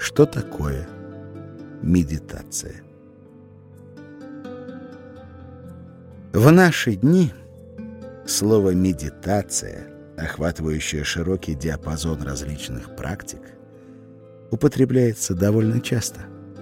Что такое медитация? В наши дни слово «медитация», охватывающее широкий диапазон различных практик, употребляется довольно часто.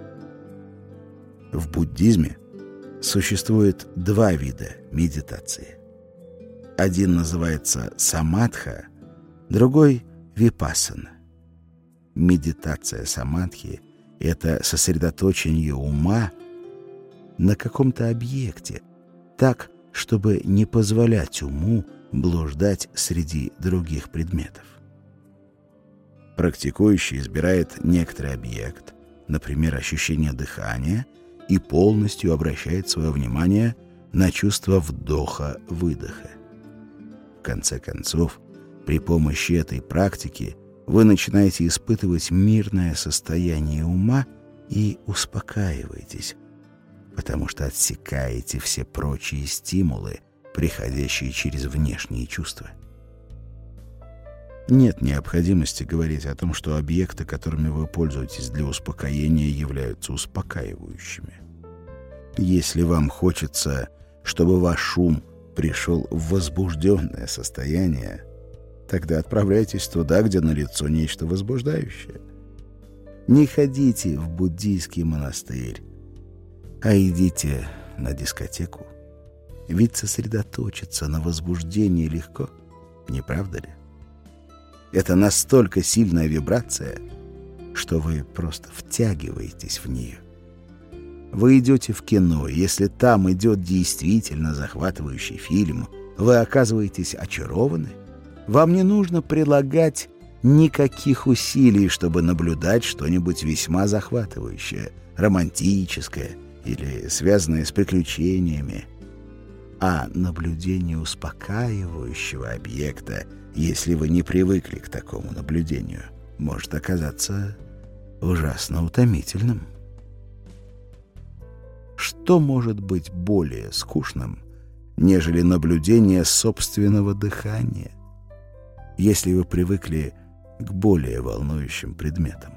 В буддизме существует два вида медитации. Один называется самадха, другой — випассана. Медитация самадхи — это сосредоточение ума на каком-то объекте, так, чтобы не позволять уму блуждать среди других предметов. Практикующий избирает некоторый объект, например, ощущение дыхания, и полностью обращает свое внимание на чувство вдоха-выдоха. В конце концов, при помощи этой практики вы начинаете испытывать мирное состояние ума и успокаиваетесь, потому что отсекаете все прочие стимулы, приходящие через внешние чувства. Нет необходимости говорить о том, что объекты, которыми вы пользуетесь для успокоения, являются успокаивающими. Если вам хочется, чтобы ваш ум пришел в возбужденное состояние, тогда отправляйтесь туда, где налицо нечто возбуждающее. Не ходите в буддийский монастырь, а идите на дискотеку. Ведь сосредоточиться на возбуждении легко, не правда ли? Это настолько сильная вибрация, что вы просто втягиваетесь в нее. Вы идете в кино, и если там идет действительно захватывающий фильм, вы оказываетесь очарованы. Вам не нужно прилагать никаких усилий, чтобы наблюдать что-нибудь весьма захватывающее, романтическое или связанное с приключениями. А наблюдение успокаивающего объекта, если вы не привыкли к такому наблюдению, может оказаться ужасно утомительным. Что может быть более скучным, нежели наблюдение собственного дыхания, если вы привыкли к более волнующим предметам?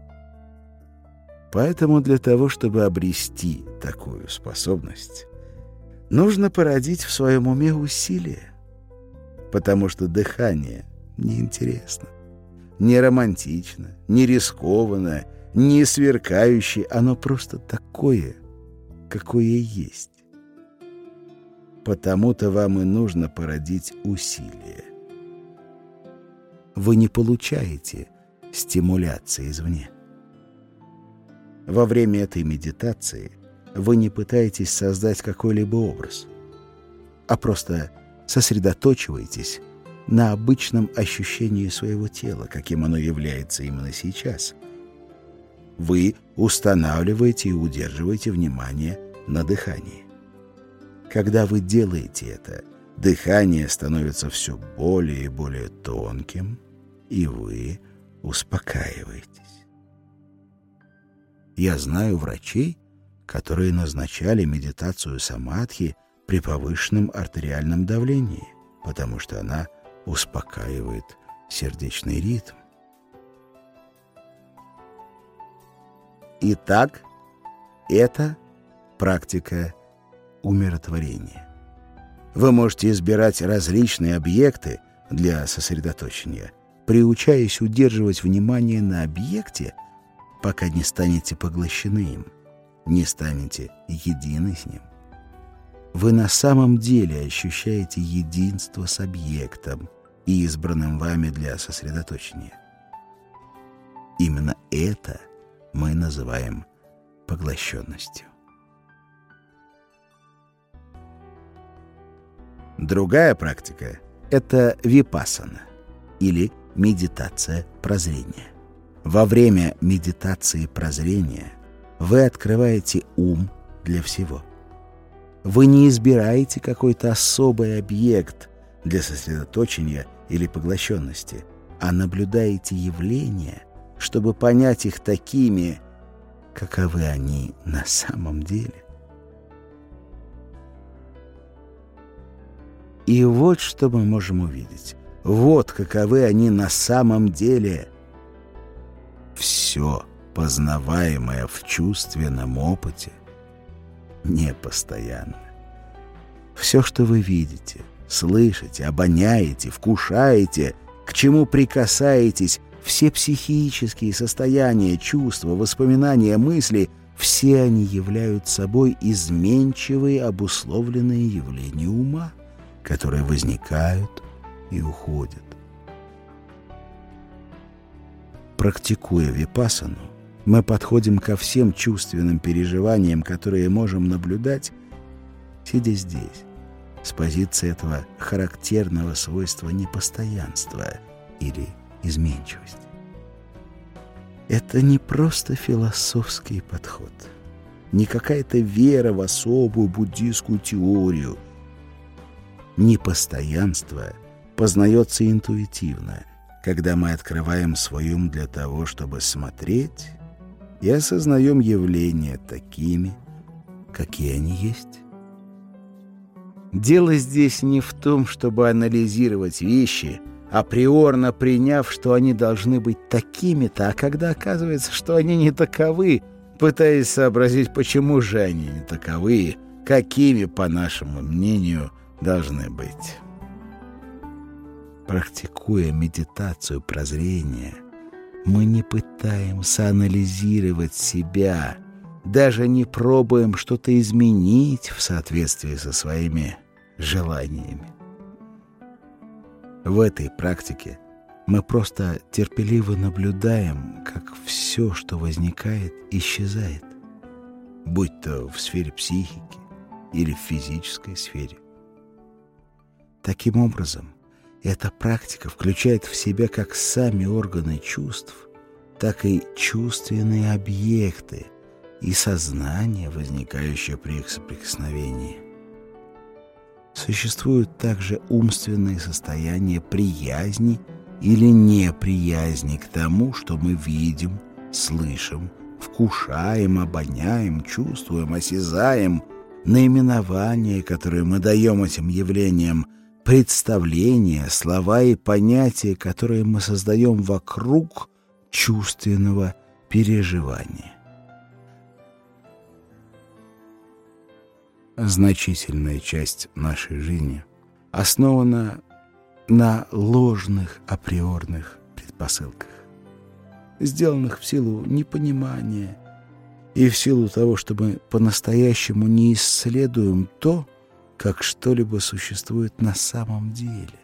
Поэтому для того, чтобы обрести такую способность, нужно породить в своем уме усилия, потому что дыхание неинтересно, не романтично, не рискованно, не сверкающее, оно просто такое, какое есть. Потому-то вам и нужно породить усилие. Вы не получаете стимуляции извне. Во время этой медитации вы не пытаетесь создать какой-либо образ, а просто сосредоточиваетесь на обычном ощущении своего тела, каким оно является именно сейчас. Вы устанавливаете и удерживаете внимание на дыхании. Когда вы делаете это, дыхание становится все более и более тонким, и вы успокаиваетесь. Я знаю врачей, которые назначали медитацию самадхи при повышенном артериальном давлении, потому что она успокаивает сердечный ритм. Итак, это практика умиротворения. Вы можете избирать различные объекты для сосредоточения, приучаясь удерживать внимание на объекте, пока не станете поглощены им, не станете едины с ним. Вы на самом деле ощущаете единство с объектом, избранным вами для сосредоточения. Именно это мы называем поглощенностью. Другая практика — это випассана, или медитация прозрения. Во время медитации прозрения вы открываете ум для всего. Вы не избираете какой-то особый объект для сосредоточения или поглощенности, а наблюдаете явления, чтобы понять их такими, каковы они на самом деле. И вот что мы можем увидеть. Вот каковы они на самом деле. Все познаваемое в чувственном опыте, непостоянно. Все, что вы видите, слышите, обоняете, вкушаете, к чему прикасаетесь, все психические состояния, чувства, воспоминания, мысли, все они являются собой изменчивые обусловленные явления ума, которые возникают и уходят. Практикуя випассану, мы подходим ко всем чувственным переживаниям, которые можем наблюдать, сидя здесь, с позиции этого характерного свойства непостоянства или изменчивости. Это не просто философский подход, не какая-то вера в особую буддийскую теорию. Непостоянство познается интуитивно, когда мы открываем свой ум для того, чтобы смотреть и осознаем явления такими, какие они есть. Дело здесь не в том, чтобы анализировать вещи, априорно приняв, что они должны быть такими-то, а когда оказывается, что они не таковы, пытаясь сообразить, почему же они не таковы, какими, по нашему мнению, должны быть. Практикуя медитацию прозрения, мы не пытаемся анализировать себя, даже не пробуем что-то изменить в соответствии со своими желаниями. В этой практике мы просто терпеливо наблюдаем, как все, что возникает, исчезает, будь то в сфере психики или в физической сфере. Таким образом, эта практика включает в себя как сами органы чувств, так и чувственные объекты и сознание, возникающее при их соприкосновении. Существуют также умственные состояния приязни или неприязни к тому, что мы видим, слышим, вкушаем, обоняем, чувствуем, осязаем, наименования, которые мы даем этим явлениям, представления, слова и понятия, которые мы создаем вокруг чувственного переживания. Значительная часть нашей жизни основана на ложных априорных предпосылках, сделанных в силу непонимания и в силу того, что мы по-настоящему не исследуем то, как что-либо существует на самом деле.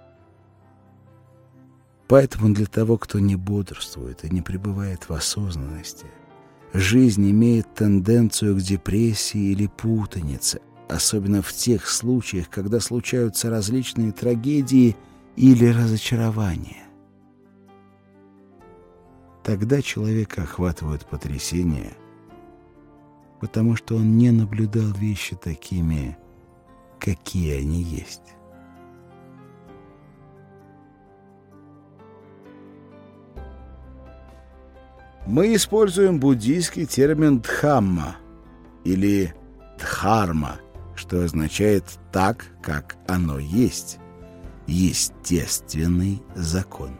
Поэтому для того, кто не бодрствует и не пребывает в осознанности, жизнь имеет тенденцию к депрессии или путанице, особенно в тех случаях, когда случаются различные трагедии или разочарования. Тогда человека охватывают потрясения, потому что он не наблюдал вещи такими, какие они есть. Мы используем буддийский термин «дхамма» или «дхарма», что означает «так, как оно есть» — естественный закон.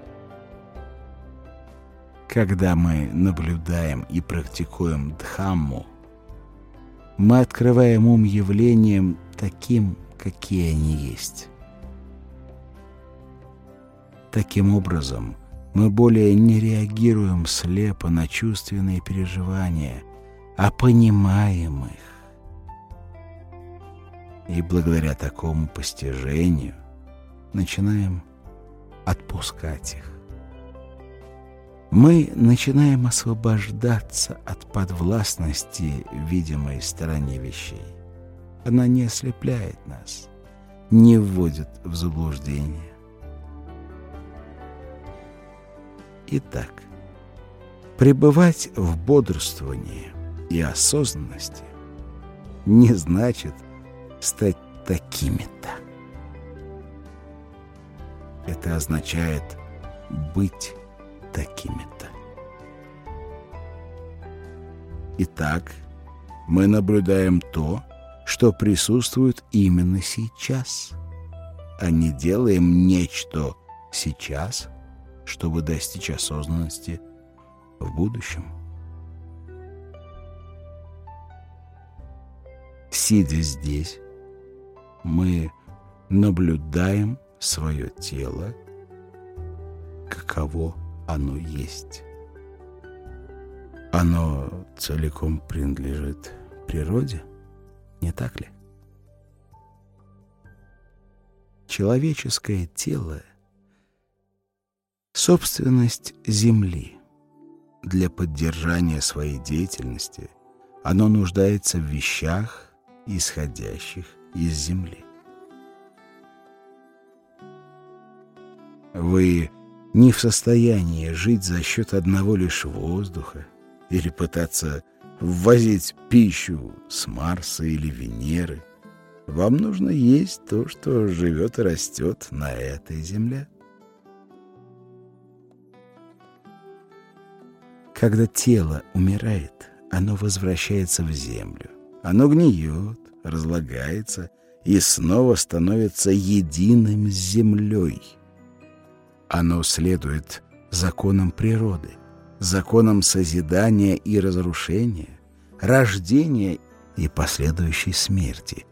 Когда мы наблюдаем и практикуем дхамму, мы открываем ум явлениям таким, какие они есть. Таким образом, мы более не реагируем слепо на чувственные переживания, а понимаем их. И благодаря такому постижению начинаем отпускать их. Мы начинаем освобождаться от подвластности видимой стороне вещей. Она не ослепляет нас, не вводит в заблуждение. Итак, пребывать в бодрствовании и осознанности не значит стать такими-то. Это означает быть такими-то. Итак, мы наблюдаем то, что присутствует именно сейчас, а не делаем нечто сейчас, чтобы достичь осознанности в будущем. Сидя здесь, мы наблюдаем свое тело, каково оно есть. Оно целиком принадлежит природе, не так ли? Человеческое тело — собственность Земли. Для поддержания своей деятельности оно нуждается в вещах, исходящих из Земли. Вы не в состоянии жить за счет одного лишь воздуха или пытаться ввозить пищу с Марса или Венеры. Вам нужно есть то, что живет и растет на этой земле. Когда тело умирает, оно возвращается в землю. Оно гниет, разлагается и снова становится единым с землей. Оно следует законам природы, законам созидания и разрушения, рождения и последующей смерти.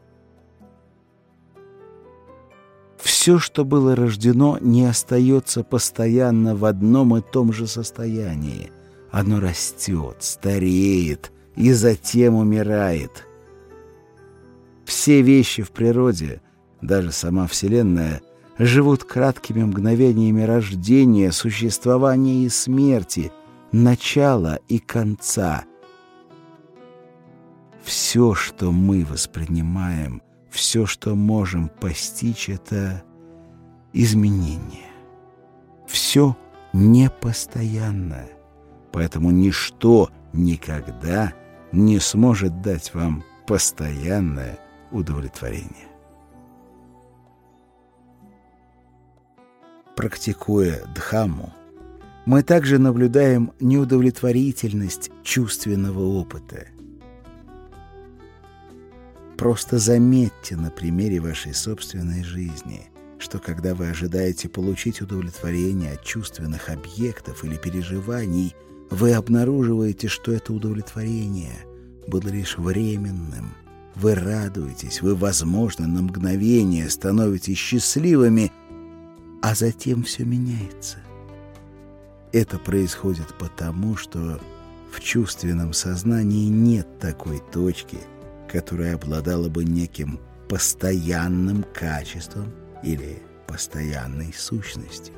Все, что было рождено, не остается постоянно в одном и том же состоянии. Оно растет, стареет и затем умирает. Все вещи в природе, даже сама Вселенная, живут краткими мгновениями рождения, существования и смерти, начала и конца. Все, что мы воспринимаем, все, что можем постичь, — это изменение. Все непостоянное, поэтому ничто никогда не сможет дать вам постоянное удовлетворение. Практикуя Дхамму, мы также наблюдаем неудовлетворительность чувственного опыта. Просто заметьте на примере вашей собственной жизни, что когда вы ожидаете получить удовлетворение от чувственных объектов или переживаний, вы обнаруживаете, что это удовлетворение было лишь временным. Вы радуетесь, вы, возможно, на мгновение становитесь счастливыми, а затем все меняется. Это происходит потому, что в чувственном сознании нет такой точки, которая обладала бы неким постоянным качеством или постоянной сущностью.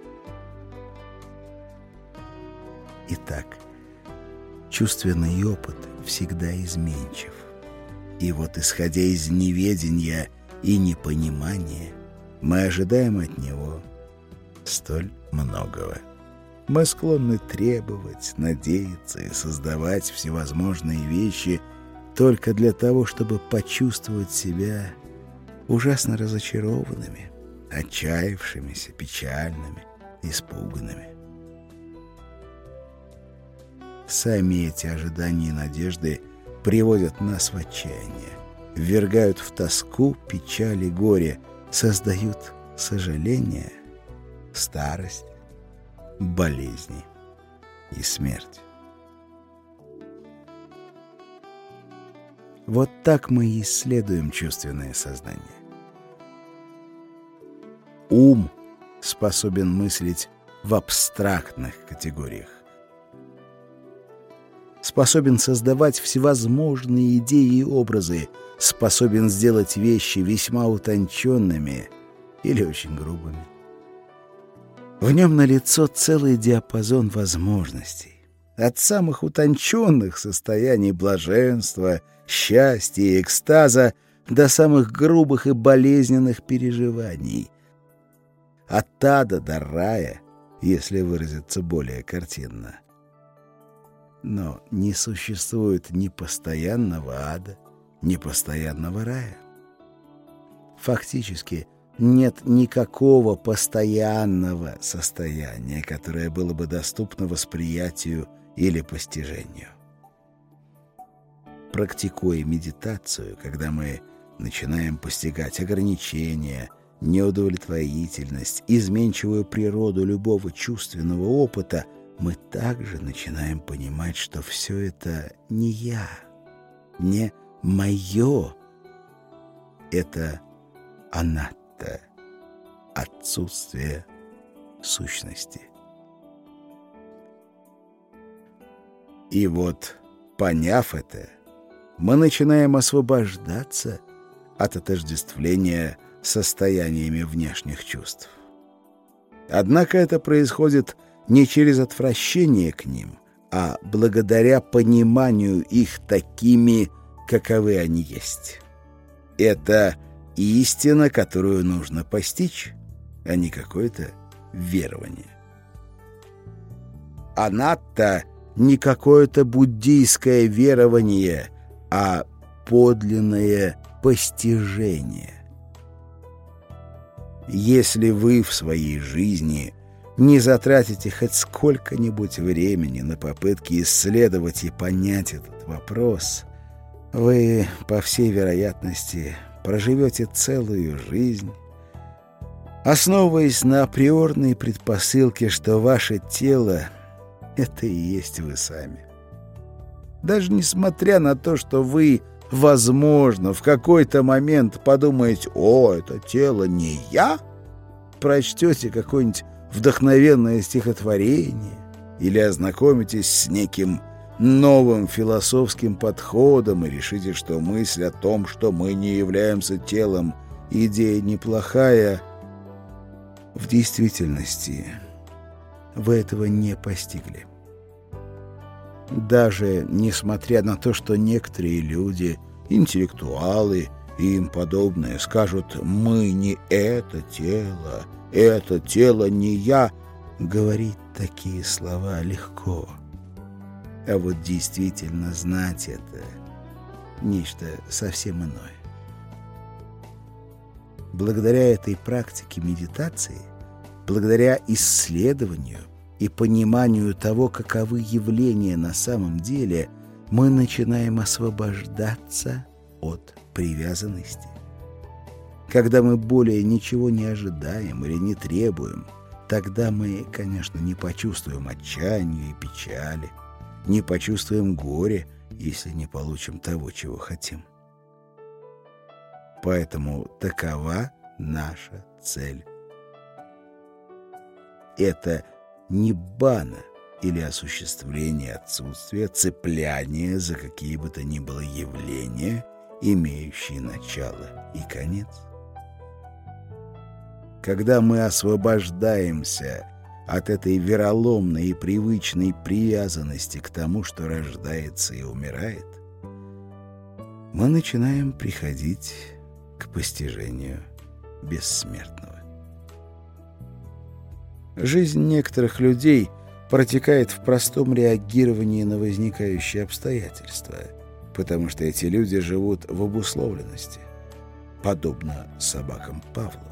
Итак, чувственный опыт всегда изменчив. И вот, исходя из неведения и непонимания, мы ожидаем от него столь многого. Мы склонны требовать, надеяться и создавать всевозможные вещи только для того, чтобы почувствовать себя ужасно разочарованными, отчаявшимися, печальными, испуганными. Сами эти ожидания и надежды приводят нас в отчаяние, ввергают в тоску, печаль и горе, создают сожаление, старость, болезни и смерть. Вот так мы исследуем чувственное сознание. Ум способен мыслить в абстрактных категориях, способен создавать всевозможные идеи и образы, способен сделать вещи весьма утонченными или очень грубыми. В нем налицо целый диапазон возможностей, от самых утонченных состояний блаженства, счастья и экстаза до самых грубых и болезненных переживаний, от ада до рая, если выразиться более картинно. Но не существует ни постоянного ада, ни постоянного рая. Фактически нет никакого постоянного состояния, которое было бы доступно восприятию или постижению. Практикуя медитацию, когда мы начинаем постигать ограничения, неудовлетворительность, изменчивую природу любого чувственного опыта, мы также начинаем понимать, что все это не я, не мое, это анатта, отсутствие сущности. И вот, поняв это, мы начинаем освобождаться от отождествления состояниями внешних чувств. Однако это происходит не через отвращение к ним, а благодаря пониманию их такими, каковы они есть. Это истина, которую нужно постичь, а не какое-то верование. Анатта — не какое-то буддийское верование, а подлинное постижение. Если вы в своей жизни не затратите хоть сколько-нибудь времени на попытки исследовать и понять этот вопрос, вы, по всей вероятности, проживете целую жизнь, основываясь на априорной предпосылке, что ваше тело — это и есть вы сами. Даже несмотря на то, что вы, возможно, в какой-то момент подумаете: «О, это тело не я», прочтете какое-нибудь вдохновенное стихотворение или ознакомитесь с неким новым философским подходом и решите, что мысль о том, что мы не являемся телом, идея неплохая, в действительности вы этого не постигли. Даже несмотря на то, что некоторые люди, интеллектуалы и им подобные, скажут: «Мы не это тело не я», говорить такие слова легко. А вот действительно знать это — нечто совсем иное. Благодаря этой практике медитации, благодаря исследованию и пониманию того, каковы явления на самом деле, мы начинаем освобождаться от привязанности. Когда мы более ничего не ожидаем или не требуем, тогда мы, конечно, не почувствуем отчаяния и печали, не почувствуем горя, если не получим того, чего хотим. Поэтому такова наша цель. Это ниббана или осуществление отсутствия цепляния за какие бы то ни было явления, имеющие начало и конец. Когда мы освобождаемся от этой вероломной и привычной привязанности к тому, что рождается и умирает, мы начинаем приходить к постижению бессмертного. Жизнь некоторых людей протекает в простом реагировании на возникающие обстоятельства, потому что эти люди живут в обусловленности, подобно собакам Павлова.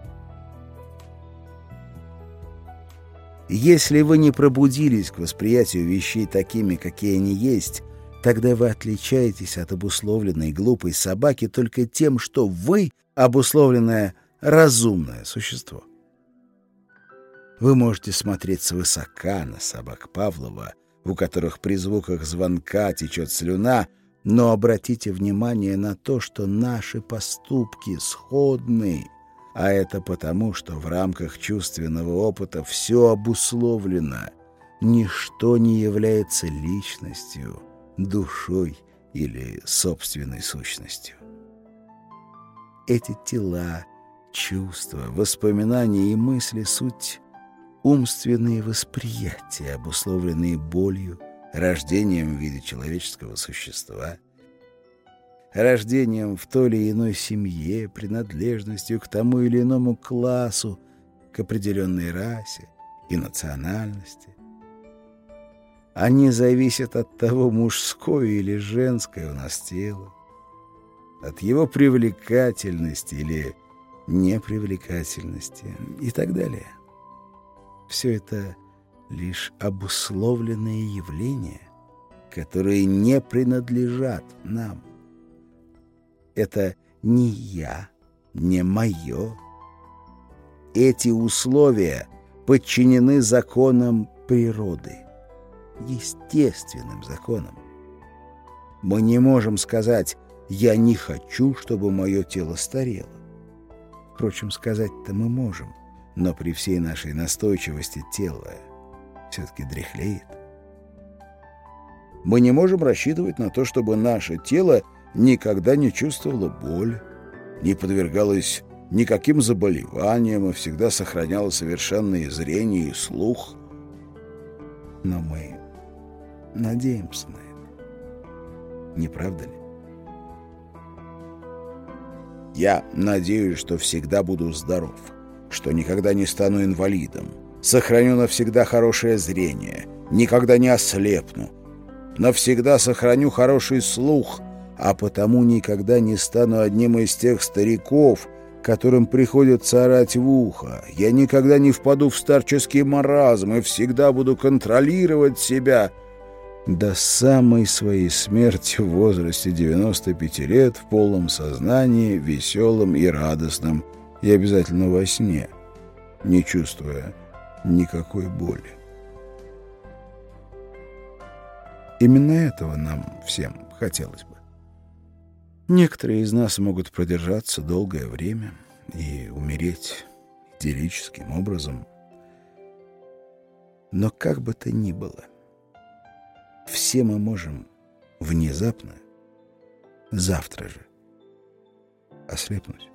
Если вы не пробудились к восприятию вещей такими, какие они есть, тогда вы отличаетесь от обусловленной глупой собаки только тем, что вы обусловленное разумное существо. Вы можете смотреть свысока на собак Павлова, у которых при звуках звонка течет слюна, но обратите внимание на то, что наши поступки сходны, а это потому, что в рамках чувственного опыта все обусловлено. Ничто не является личностью, душой или собственной сущностью. Эти тела, чувства, воспоминания и мысли — суть умственные восприятия, обусловленные болью, рождением в виде человеческого существа, рождением в той или иной семье, принадлежностью к тому или иному классу, к определенной расе и национальности. Они зависят от того, мужское или женское у нас тело, от его привлекательности или непривлекательности и так далее. Все это лишь обусловленные явления, которые не принадлежат нам. Это не я, не мое. Эти условия подчинены законам природы, естественным законам. Мы не можем сказать «я не хочу, чтобы мое тело старело». Впрочем, сказать-то мы можем, но при всей нашей настойчивости тело все-таки дряхлеет. Мы не можем рассчитывать на то, чтобы наше тело никогда не чувствовало боль, не подвергалось никаким заболеваниям и всегда сохраняло совершенное зрение и слух. Но мы надеемся на это. Не правда ли? Я надеюсь, что всегда буду здоров, что никогда не стану инвалидом, сохраню навсегда хорошее зрение, никогда не ослепну, навсегда сохраню хороший слух, а потому никогда не стану одним из тех стариков, которым приходится орать в ухо. Я никогда не впаду в старческий маразм и всегда буду контролировать себя до самой своей смерти в возрасте 95 лет в полном сознании, веселым и радостным, и обязательно во сне, не чувствуя никакой боли. Именно этого нам всем хотелось бы. Некоторые из нас могут продержаться долгое время и умереть идиллическим образом. Но как бы то ни было, все мы можем внезапно, завтра же, ослепнуть.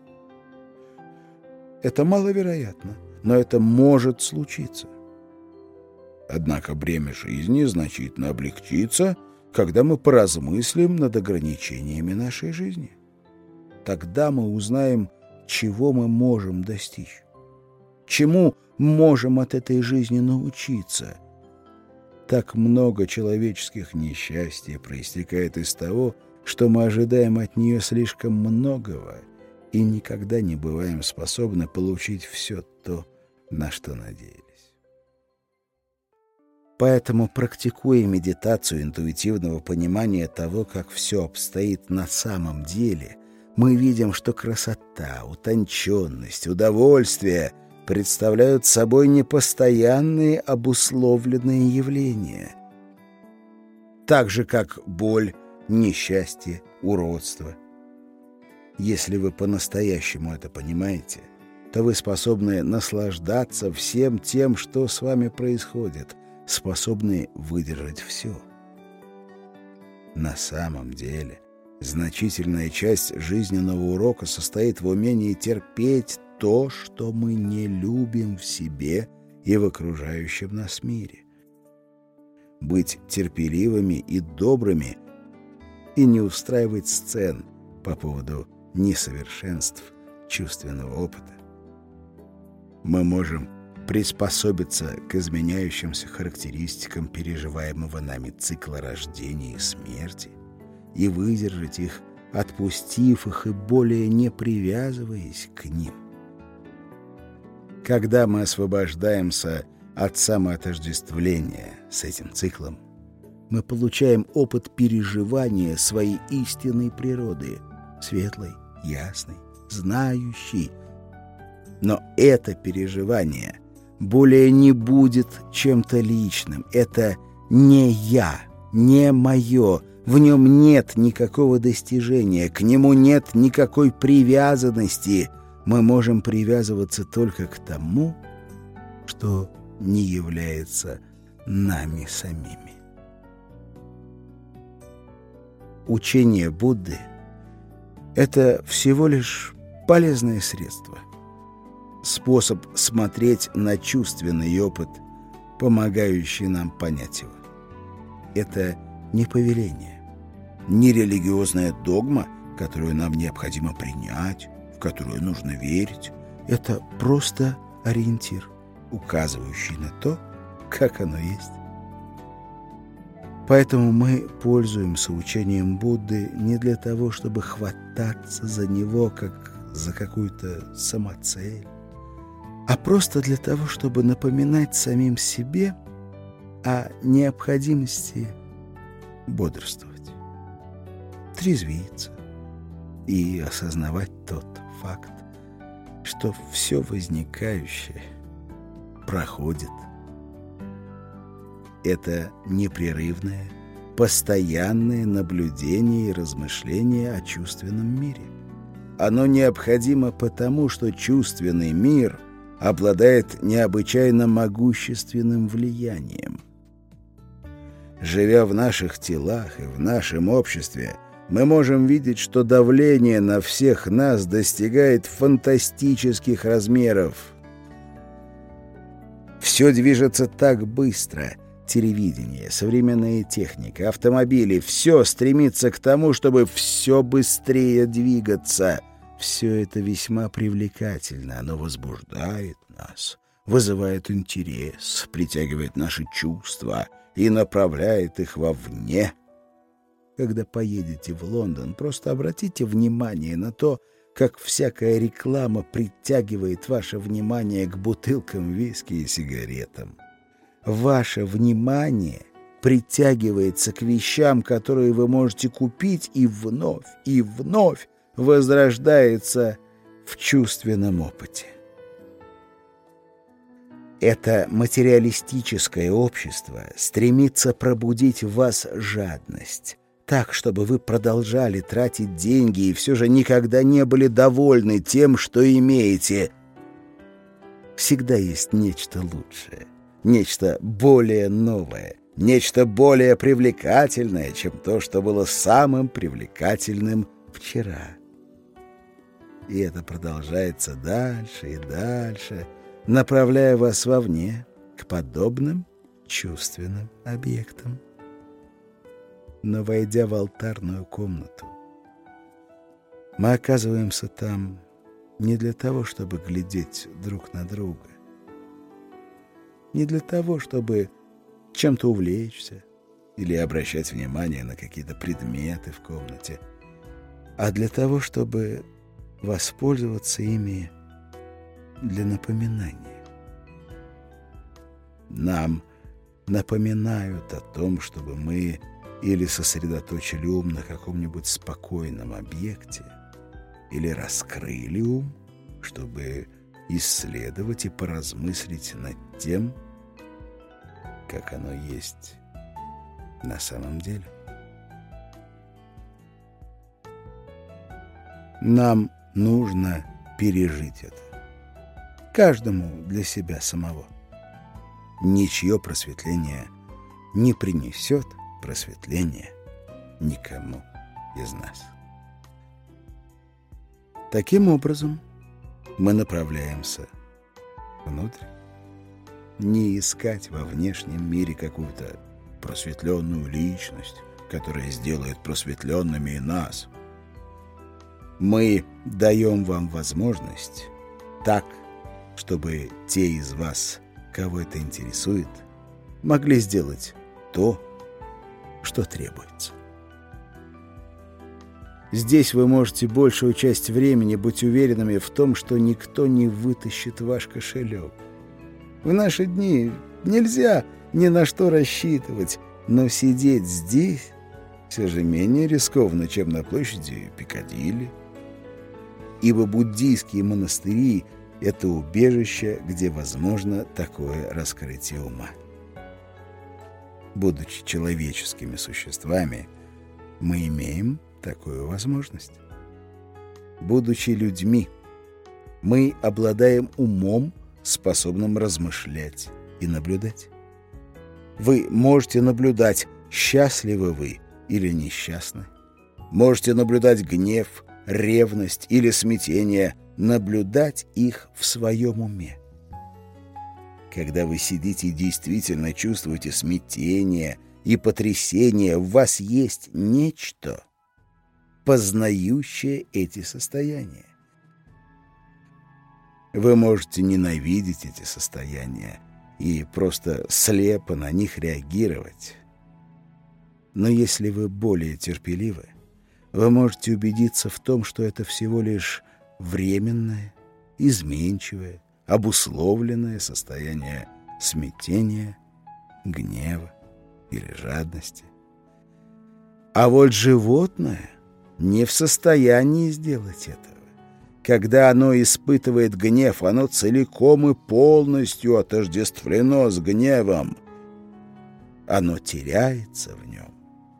Это маловероятно, но это может случиться. Однако бремя жизни значительно облегчится, когда мы поразмыслим над ограничениями нашей жизни. Тогда мы узнаем, чего мы можем достичь, чему можем от этой жизни научиться. Так много человеческих несчастий проистекает из того, что мы ожидаем от нее слишком многого и никогда не бываем способны получить все то, на что надеялись. Поэтому, практикуя медитацию интуитивного понимания того, как все обстоит на самом деле, мы видим, что красота, утонченность, удовольствие представляют собой непостоянные обусловленные явления. Так же, как боль, несчастье, уродство. Если вы по-настоящему это понимаете, то вы способны наслаждаться всем тем, что с вами происходит, способны выдержать все. На самом деле, значительная часть жизненного урока состоит в умении терпеть то, что мы не любим в себе и в окружающем нас мире. Быть терпеливыми и добрыми и не устраивать сцен по поводу несовершенств чувственного опыта. Мы можем приспособиться к изменяющимся характеристикам переживаемого нами цикла рождения и смерти и выдержать их, отпустив их и более не привязываясь к ним. Когда мы освобождаемся от самоотождествления с этим циклом, мы получаем опыт переживания своей истинной природы, светлой, ясной, знающей. Но это переживание более не будет чем-то личным. Это не я, не мое. В нем нет никакого достижения, к нему нет никакой привязанности. Мы можем привязываться только к тому, что не является нами самими. Учение Будды — это всего лишь полезное средство, способ смотреть на чувственный опыт, помогающий нам понять его. Это не повеление, не религиозная догма, которую нам необходимо принять, в которую нужно верить. Это просто ориентир, указывающий на то, как оно есть. Поэтому мы пользуемся учением Будды не для того, чтобы хвататься за него, как за какую-то самоцель, а просто для того, чтобы напоминать самим себе о необходимости бодрствовать, трезвиться и осознавать тот факт, что все возникающее проходит это непрерывное, постоянное наблюдение и размышление о чувственном мире. Оно необходимо потому, что чувственный мир обладает необычайно могущественным влиянием. Живя в наших телах и в нашем обществе, мы можем видеть, что давление на всех нас достигает фантастических размеров. Все движется так быстро. Телевидение, современная техника, автомобили — все стремится к тому, чтобы все быстрее двигаться. Все это весьма привлекательно, оно возбуждает нас, вызывает интерес, притягивает наши чувства и направляет их вовне. Когда поедете в Лондон, просто обратите внимание на то, как всякая реклама притягивает ваше внимание к бутылкам виски и сигаретам. Ваше внимание притягивается к вещам, которые вы можете купить, и вновь возрождается в чувственном опыте. Это материалистическое общество стремится пробудить в вас жадность, так, чтобы вы продолжали тратить деньги и все же никогда не были довольны тем, что имеете. Всегда есть нечто лучшее. Нечто более новое, нечто более привлекательное, чем то, что было самым привлекательным вчера. И это продолжается дальше и дальше, направляя вас вовне к подобным чувственным объектам. Но, войдя в алтарную комнату, мы оказываемся там не для того, чтобы глядеть друг на друга, не для того, чтобы чем-то увлечься или обращать внимание на какие-то предметы в комнате, а для того, чтобы воспользоваться ими для напоминания. Нам напоминают о том, чтобы мы или сосредоточили ум на каком-нибудь спокойном объекте, или раскрыли ум, чтобы исследовать и поразмыслить над тем, как оно есть на самом деле. Нам нужно пережить это. Каждому для себя самого. Ничье просветление не принесет просветления никому из нас. Таким образом, мы направляемся внутрь. Не искать во внешнем мире какую-то просветленную личность, которая сделает просветленными и нас. Мы даем вам возможность так, чтобы те из вас, кого это интересует, могли сделать то, что требуется. Здесь вы можете большую часть времени быть уверенными в том, что никто не вытащит ваш кошелек. В наши дни нельзя ни на что рассчитывать, но сидеть здесь все же менее рискованно, чем на площади Пикадилли. Ибо буддийские монастыри — это убежище, где возможно такое раскрытие ума. Будучи человеческими существами, мы имеем такую возможность. Будучи людьми, мы обладаем умом, способным размышлять и наблюдать. Вы можете наблюдать, счастливы вы или несчастны. Можете наблюдать гнев, ревность или смятение, наблюдать их в своем уме. Когда вы сидите и действительно чувствуете смятение и потрясение, в вас есть нечто, познающее эти состояния. Вы можете ненавидеть эти состояния и просто слепо на них реагировать. Но если вы более терпеливы, вы можете убедиться в том, что это всего лишь временное, изменчивое, обусловленное состояние смятения, гнева или жадности. А вот животное не в состоянии сделать этого. Когда оно испытывает гнев, оно целиком и полностью отождествлено с гневом. оно теряется в нем.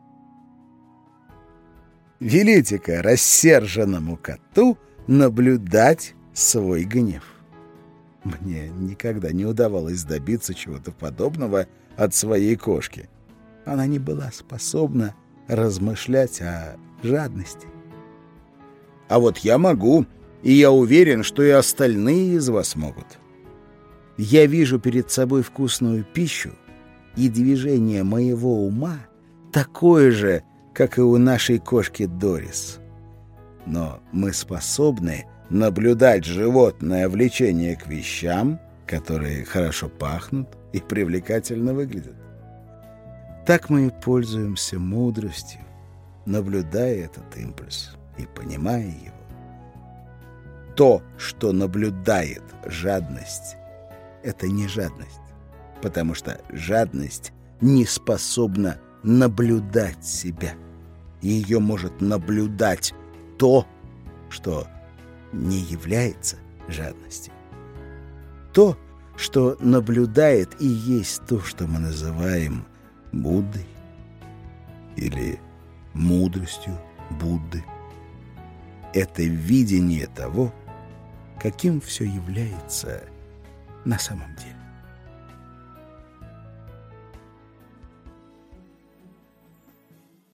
Велите-ка рассерженному коту наблюдать свой гнев. Мне никогда не удавалось добиться чего-то подобного от своей кошки. Она не была способна размышлять о жадности. А вот я могу, и я уверен, что и остальные из вас могут. Я вижу перед собой вкусную пищу, и движение моего ума такое же, как и у нашей кошки Дорис. Но мы способны наблюдать животное влечение к вещам, которые хорошо пахнут и привлекательно выглядят. Так мы и пользуемся мудростью, наблюдая этот импульс и понимая его. То, что наблюдает жадность, это не жадность, потому что жадность не способна наблюдать себя. Ее может наблюдать то, что не является жадностью. То, что наблюдает, и есть то, что мы называем Буддой или мудростью Будды. Это видение того, каким все является на самом деле.